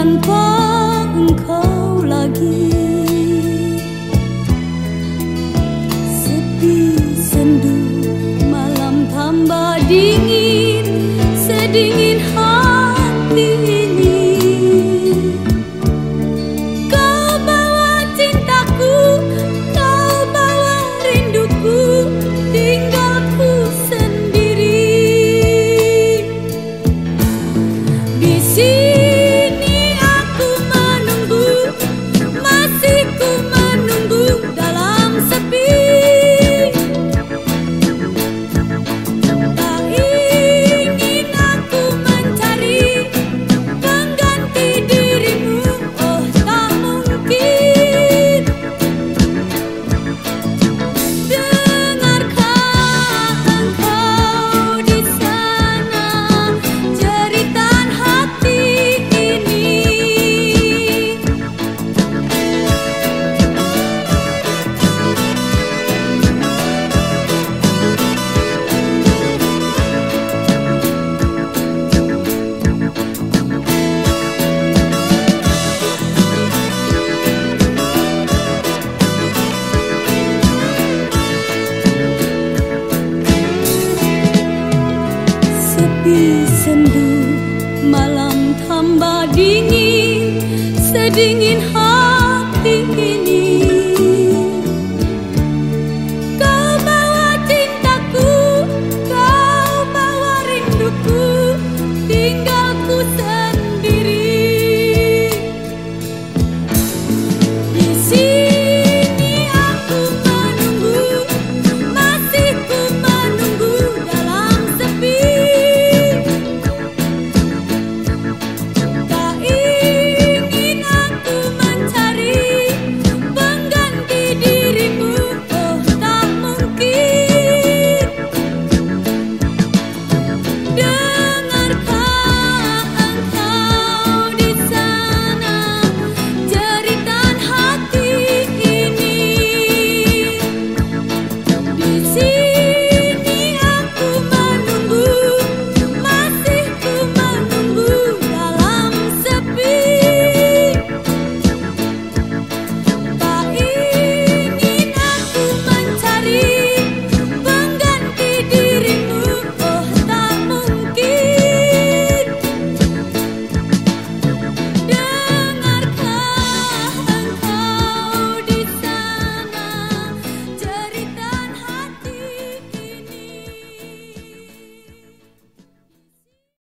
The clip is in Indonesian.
tanpa engkau lagi. Sepi sendu, malam tambah dingin, sedingin hati ini. Kau bawa cintaku, kau bawa rinduku, tinggalku sendiri. Di sini aku menunggu, masih ku menunggu dalam sepi. Tak ingin aku mencari pengganti dirimu, oh tak mungkin. Dengarkah engkau di sana jeritan hati ini. Sepi sendu, malam tambah dingin, sedingin hati